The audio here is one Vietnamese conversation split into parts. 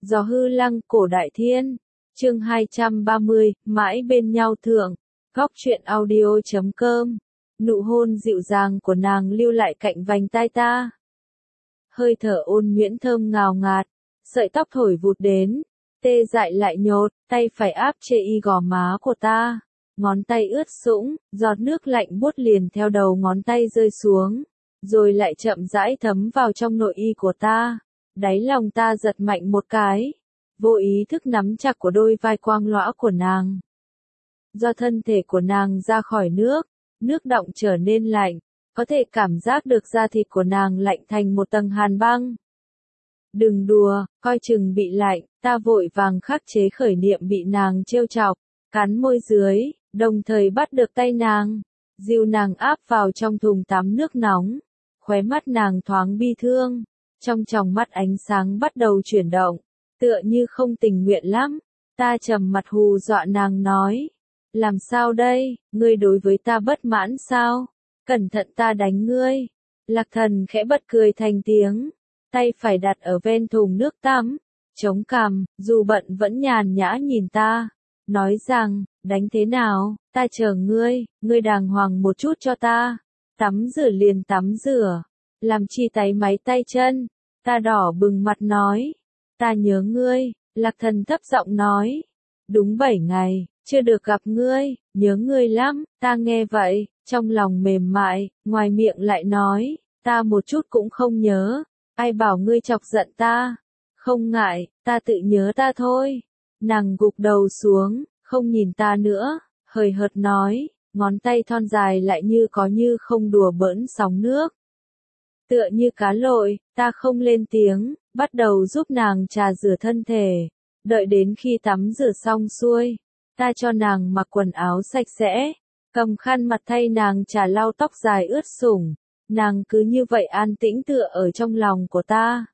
Gió hư lăng cổ đại thiên. Chương 230, mãi bên nhau thượng. Góc truyện audio.com. Nụ hôn dịu dàng của nàng lưu lại cạnh vành tai ta. Hơi thở ôn nhuyễn thơm ngào ngạt, sợi tóc thổi vụt đến, tê dại lại nhột, tay phải áp chê y gò má của ta. Ngón tay ướt sũng, giọt nước lạnh buốt liền theo đầu ngón tay rơi xuống, rồi lại chậm rãi thấm vào trong nội y của ta. Đáy lòng ta giật mạnh một cái, vô ý thức nắm chặt của đôi vai quang lõa của nàng. Do thân thể của nàng ra khỏi nước đọng trở nên lạnh, có thể cảm giác được da thịt của nàng lạnh thành một tầng hàn băng. Đừng đùa, coi chừng bị lạnh, ta vội vàng khắc chế khởi niệm bị nàng trêu chọc, cắn môi dưới, đồng thời bắt được tay nàng, dìu nàng áp vào trong thùng tắm nước nóng. Khóe mắt nàng thoáng bi thương, trong tròng mắt ánh sáng bắt đầu chuyển động, tựa như không tình nguyện lắm. Ta trầm mặt hù dọa nàng nói, làm sao đây, ngươi đối với ta bất mãn sao? Cẩn thận ta đánh ngươi. Lạc Thần khẽ bật cười thành tiếng, tay phải đặt ở ven thùng nước tắm, chống cằm, dù bận vẫn nhàn nhã nhìn ta, nói rằng, đánh thế nào, ta chờ ngươi đàng hoàng một chút cho ta. Tắm rửa liền tắm rửa, làm chi táy máy tay chân. Ta đỏ bừng mặt nói, ta nhớ ngươi. Lạc Thần thấp giọng nói, đúng 7 ngày, chưa được gặp ngươi, nhớ ngươi lắm. Ta nghe vậy, trong lòng mềm mại, ngoài miệng lại nói, ta một chút cũng không nhớ, ai bảo ngươi chọc giận ta. Không ngại, ta tự nhớ ta thôi. Nàng gục đầu xuống, không nhìn ta nữa, hời hợt nói, ngón tay thon dài lại như có như không đùa bỡn sóng nước. Tựa như cá lội, ta không lên tiếng, bắt đầu giúp nàng trà rửa thân thể. Đợi đến khi tắm rửa xong xuôi, ta cho nàng mặc quần áo sạch sẽ, cầm khăn mặt thay nàng trà lau tóc dài ướt sũng. Nàng cứ như vậy an tĩnh tựa ở trong lòng của ta,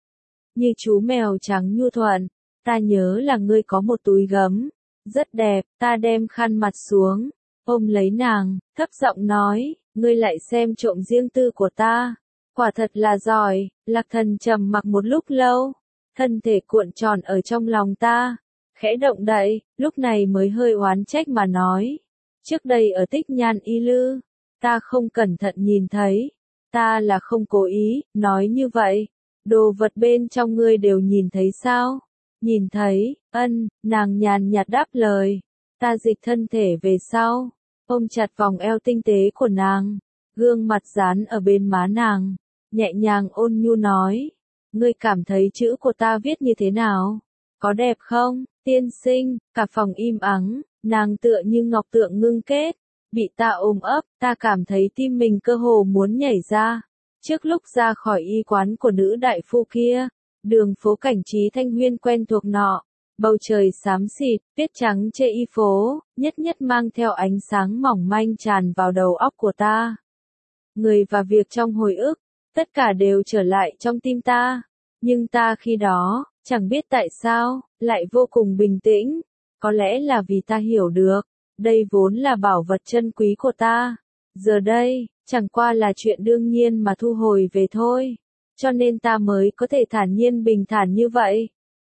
như chú mèo trắng nhu thuận. Ta nhớ là ngươi có một túi gấm, rất đẹp. Ta đem khăn mặt xuống, ôm lấy nàng, thấp giọng nói, ngươi lại xem trộm riêng tư của ta. Quả thật là giỏi. Lạc Thần trầm mặc một lúc lâu, thân thể cuộn tròn ở trong lòng ta, khẽ động đậy, lúc này mới hơi oán trách mà nói, trước đây ở Tích Nhan Y Lư, ta không cẩn thận nhìn thấy, ta là không cố ý, nói như vậy, đồ vật bên trong ngươi đều nhìn thấy sao? Nhìn thấy, nàng nhàn nhạt đáp lời. Ta dịch thân thể về sau, ôm chặt vòng eo tinh tế của nàng, gương mặt dán ở bên má nàng, nhẹ nhàng ôn nhu nói, ngươi cảm thấy chữ của ta viết như thế nào? Có đẹp không, tiên sinh? Cả phòng im ắng, nàng tựa như ngọc tượng ngưng kết, bị ta ôm ấp, ta cảm thấy tim mình cơ hồ muốn nhảy ra. Trước lúc ra khỏi y quán của nữ đại phu kia, đường phố cảnh trí Thanh Huyên quen thuộc nọ, bầu trời xám xịt, tuyết trắng chê y phố, nhất nhất mang theo ánh sáng mỏng manh tràn vào đầu óc của ta. Người và việc trong hồi ức, tất cả đều trở lại trong tim ta, nhưng ta khi đó, chẳng biết tại sao, lại vô cùng bình tĩnh. Có lẽ là vì ta hiểu được, đây vốn là bảo vật chân quý của ta. Giờ đây, chẳng qua là chuyện đương nhiên mà thu hồi về thôi. Cho nên ta mới có thể thản nhiên bình thản như vậy.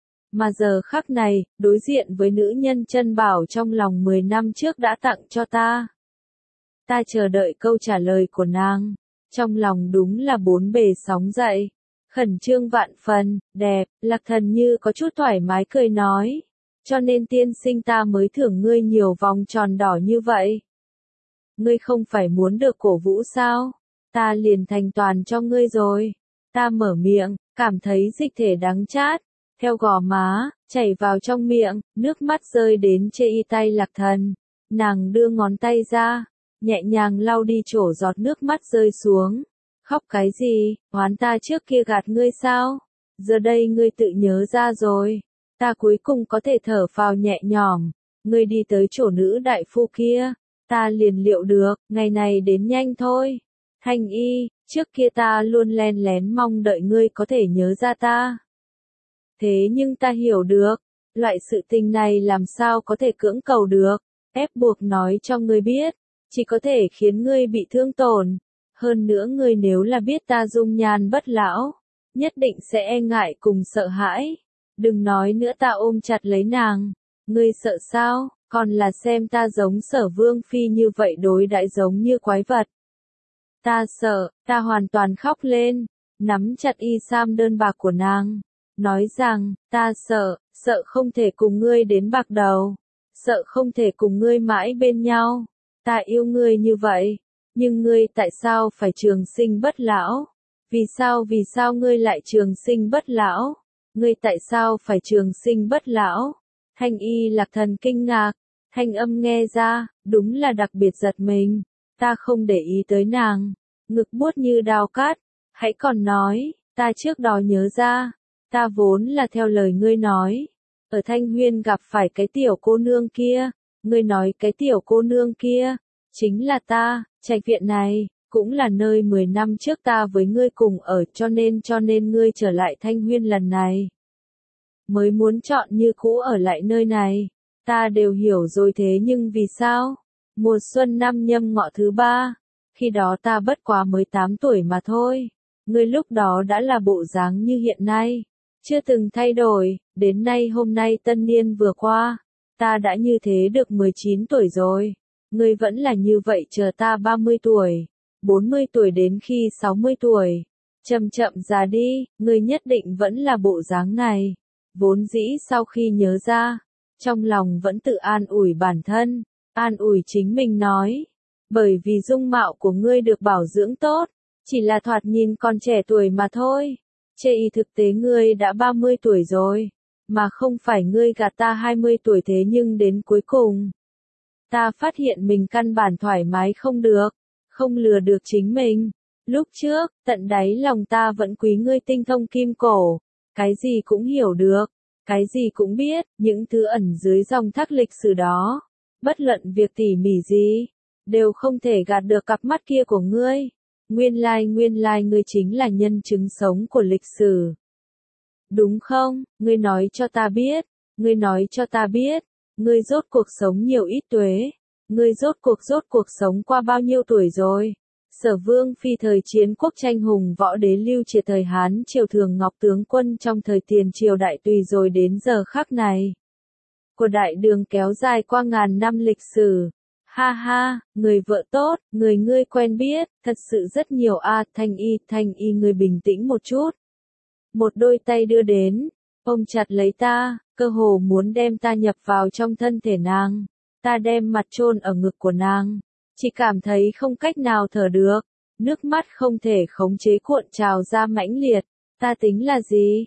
Mà giờ khắc này, đối diện với nữ nhân chân bảo trong lòng 10 năm trước đã tặng cho ta. Ta chờ đợi câu trả lời của nàng. Trong lòng đúng là bốn bề sóng dậy. Khẩn trương vạn phần, đẹp. Lạc Thần như có chút thoải mái cười nói. Cho nên tiên sinh ta mới thưởng ngươi nhiều vòng tròn đỏ như vậy. Ngươi không phải muốn được cổ vũ sao? Ta liền thành toàn cho ngươi rồi. Ta mở miệng, cảm thấy dịch thể đắng chát, theo gò má, chảy vào trong miệng, nước mắt rơi đến chê y tay Lạc Thần. Nàng đưa ngón tay ra, nhẹ nhàng lau đi chỗ giọt nước mắt rơi xuống. Khóc cái gì, oán ta trước kia gạt ngươi sao? Giờ đây ngươi tự nhớ ra rồi. Ta cuối cùng có thể thở phào nhẹ nhõm. Ngươi đi tới chỗ nữ đại phu kia, ta liền liệu được, ngày này đến nhanh thôi. Thanh y, trước kia ta luôn len lén mong đợi ngươi có thể nhớ ra ta. Thế nhưng ta hiểu được, loại sự tình này làm sao có thể cưỡng cầu được, ép buộc nói cho ngươi biết, chỉ có thể khiến ngươi bị thương tổn. Hơn nữa ngươi nếu là biết ta dung nhan bất lão, nhất định sẽ e ngại cùng sợ hãi. Đừng nói nữa, ta ôm chặt lấy nàng. Ngươi sợ sao, còn là xem ta giống Sở Vương Phi như vậy đối đãi giống như quái vật. Ta sợ, ta hoàn toàn khóc lên, nắm chặt y sam đơn bạc của nàng, nói rằng, ta sợ, sợ không thể cùng ngươi đến bạc đầu, sợ không thể cùng ngươi mãi bên nhau, ta yêu ngươi như vậy, nhưng ngươi tại sao phải trường sinh bất lão? Vì sao ngươi lại trường sinh bất lão? Ngươi tại sao phải trường sinh bất lão? Thanh Y Lạc Thần kinh ngạc, thanh âm nghe ra, đúng là đặc biệt giật mình, ta không để ý tới nàng, ngực buốt như đao cát, hãy còn nói, ta trước đó nhớ ra, ta vốn là theo lời ngươi nói, ở Thanh Huyên gặp phải cái tiểu cô nương kia, ngươi nói cái tiểu cô nương kia, chính là ta, trạch viện này, cũng là nơi 10 năm trước ta với ngươi cùng ở cho nên ngươi trở lại Thanh Huyên lần này. Mới muốn chọn như cũ ở lại nơi này, ta đều hiểu rồi thế nhưng vì sao? Mùa xuân năm Nhâm Ngọ thứ 3, khi đó ta bất quá mới 8 tuổi mà thôi, ngươi lúc đó đã là bộ dáng như hiện nay, chưa từng thay đổi, đến nay hôm nay tân niên vừa qua, ta đã như thế được 19 tuổi rồi, ngươi vẫn là như vậy chờ ta 30 tuổi, 40 tuổi đến khi 60 tuổi, chậm chậm già đi, ngươi nhất định vẫn là bộ dáng này. Vốn dĩ sau khi nhớ ra, trong lòng vẫn tự an ủi bản thân, an ủi chính mình nói, bởi vì dung mạo của ngươi được bảo dưỡng tốt, chỉ là thoạt nhìn còn trẻ tuổi mà thôi. Chê y thực tế ngươi đã 30 tuổi rồi, mà không phải ngươi gạt ta 20 tuổi thế nhưng đến cuối cùng. Ta phát hiện mình căn bản thoải mái không được, không lừa được chính mình. Lúc trước, tận đáy lòng ta vẫn quý ngươi tinh thông kim cổ, cái gì cũng hiểu được, cái gì cũng biết, những thứ ẩn dưới dòng thác lịch sử đó. Bất luận việc tỉ mỉ gì, đều không thể gạt được cặp mắt kia của ngươi. Nguyên lai ngươi chính là nhân chứng sống của lịch sử. Đúng không? Ngươi nói cho ta biết, ngươi nói cho ta biết, ngươi rốt cuộc sống nhiều ít tuế, ngươi rốt cuộc sống qua bao nhiêu tuổi rồi. Sở Vương Phi thời chiến quốc tranh hùng võ đế lưu triệt thời Hán triều Thường Ngọc tướng quân trong thời tiền triều đại tùy rồi đến giờ khắc này. Của đại đường kéo dài qua ngàn năm lịch sử. Ha ha, người vợ tốt, người ngươi quen biết, thật sự rất nhiều a. Thanh y người bình tĩnh một chút. Một đôi tay đưa đến, ôm chặt lấy ta, cơ hồ muốn đem ta nhập vào trong thân thể nàng. Ta đem mặt chôn ở ngực của nàng, chỉ cảm thấy không cách nào thở được, nước mắt không thể khống chế cuộn trào ra mãnh liệt. Ta tính là gì,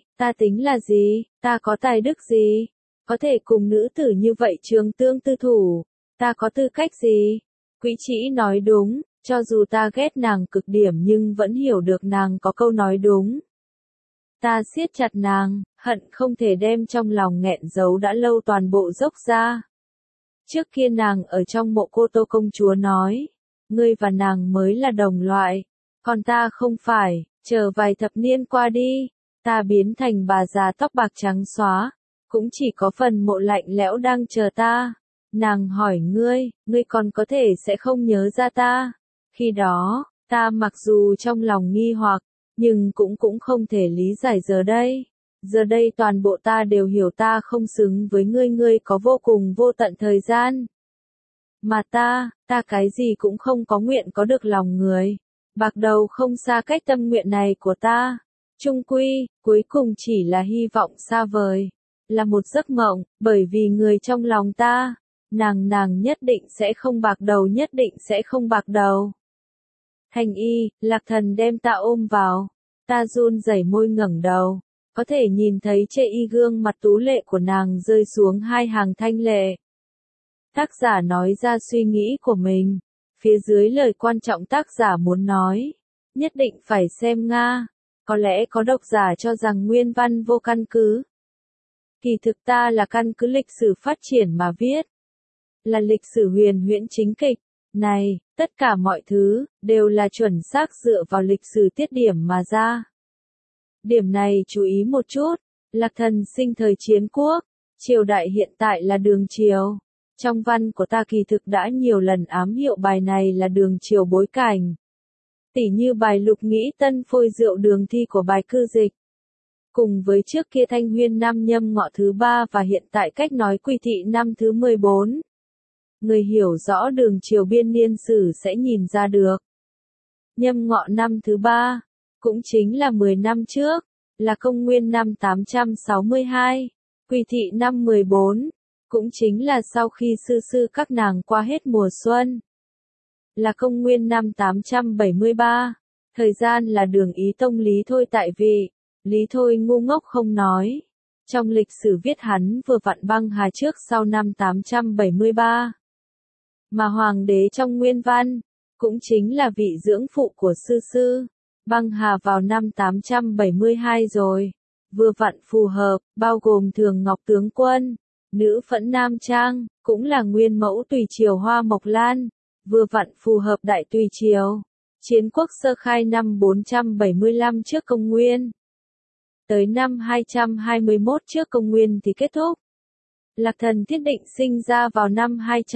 ta có tài đức gì, có thể cùng nữ tử như vậy trường tương tư thủ, ta có tư cách gì? Quý Trĩ nói đúng, cho dù ta ghét nàng cực điểm nhưng vẫn hiểu được nàng có câu nói đúng. Ta siết chặt nàng, hận không thể đem trong lòng nghẹn giấu đã lâu toàn bộ dốc ra. Trước kia nàng ở trong mộ Cô Tô công chúa nói, ngươi và nàng mới là đồng loại, còn ta không phải, chờ vài thập niên qua đi, ta biến thành bà già tóc bạc trắng xóa, cũng chỉ có phần mộ lạnh lẽo đang chờ ta. Nàng hỏi ngươi còn có thể sẽ không nhớ ra ta. Khi đó, ta mặc dù trong lòng nghi hoặc, nhưng cũng không thể lý giải giờ đây. Giờ đây toàn bộ ta đều hiểu ta không xứng với ngươi có vô cùng vô tận thời gian. Mà ta cái gì cũng không có nguyện có được lòng người. Bạc đầu không xa cách tâm nguyện này của ta. Chung quy, cuối cùng chỉ là hy vọng xa vời. Là một giấc mộng, bởi vì người trong lòng ta. Nàng nhất định sẽ không bạc đầu, nhất định sẽ không bạc đầu. Thanh Y, Lạc Thần đem ta ôm vào. Ta run rẩy môi ngẩng đầu. Có thể nhìn thấy Chê Y gương mặt tú lệ của nàng rơi xuống hai hàng thanh lệ. Tác giả nói ra suy nghĩ của mình. Phía dưới lời quan trọng tác giả muốn nói. Nhất định phải xem Nga. Có lẽ có độc giả cho rằng nguyên văn vô căn cứ. Kỳ thực ta là căn cứ lịch sử phát triển mà viết. Là lịch sử huyền huyễn chính kịch. Này, tất cả mọi thứ, đều là chuẩn xác dựa vào lịch sử tiết điểm mà ra. Điểm này chú ý một chút, Lạc Thần sinh thời chiến quốc, triều đại hiện tại là Đường triều. Trong văn của ta kỳ thực đã nhiều lần ám hiệu bài này là Đường triều bối cảnh. Tỉ như bài Lục Nghĩ Tân phôi rượu đường thi của bài Cư Dịch. Cùng với trước kia Thanh Huyên năm Nhâm Ngọ thứ 3 và hiện tại cách nói Quy Thị năm thứ 14. Người hiểu rõ đường triều biên niên sử sẽ nhìn ra được. Nhâm Ngọ năm thứ 3, cũng chính là 10 năm trước, là công nguyên năm 862, Quy Thị năm 14, cũng chính là sau khi sư các nàng qua hết mùa xuân, là công nguyên năm 873, thời gian là Đường Ý Tông Lý Thôi tại vị. Lý Thôi ngu ngốc không nói. Trong lịch sử viết hắn vừa vặn băng hà trước sau năm 873. Mà hoàng đế trong nguyên văn, cũng chính là vị dưỡng phụ của sư, băng hà vào năm 872 rồi. Vừa vặn phù hợp, bao gồm Thường Ngọc tướng quân, nữ Phẫn Nam Trang, cũng là nguyên mẫu tùy triều Hoa Mộc Lan, vừa vặn phù hợp Đại Tùy triều. Chiến quốc sơ khai năm 475 trước công nguyên. Tới năm 221 trước công nguyên thì kết thúc. Lạc Thần Thiết Định sinh ra vào năm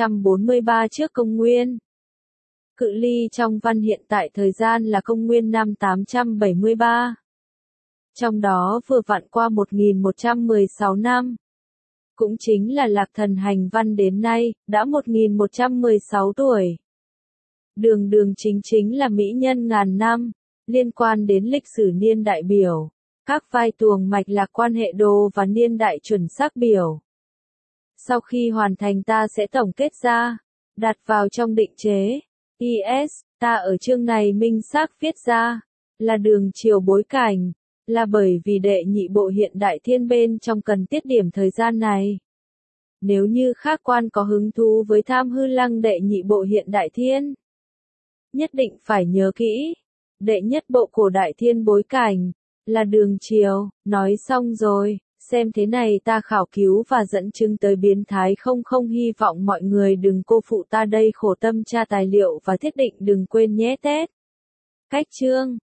243 trước công nguyên. Cự ly trong văn hiện tại thời gian là công nguyên năm 873. Trong đó vừa vặn qua 1116 năm. Cũng chính là Lạc Thần hành văn đến nay, đã 1116 tuổi. Đường chính là mỹ nhân ngàn năm, liên quan đến lịch sử niên đại biểu. Các vai tuồng mạch lạc quan hệ đồ và niên đại chuẩn xác biểu. Sau khi hoàn thành ta sẽ tổng kết ra, đặt vào trong định chế. IS, ta ở chương này minh xác viết ra, là đường triều bối cảnh, là bởi vì đệ nhị bộ hiện đại thiên bên trong cần tiết điểm thời gian này. Nếu như khác quan có hứng thú với tham hư lăng đệ nhị bộ hiện đại thiên, nhất định phải nhớ kỹ, đệ nhất bộ cổ đại thiên bối cảnh, là đường triều. Nói xong rồi, xem thế này ta khảo cứu và dẫn chứng tới biến thái không hy vọng mọi người đừng cô phụ ta đây khổ tâm tra tài liệu và thiết định đừng quên nhé tết. Cách chương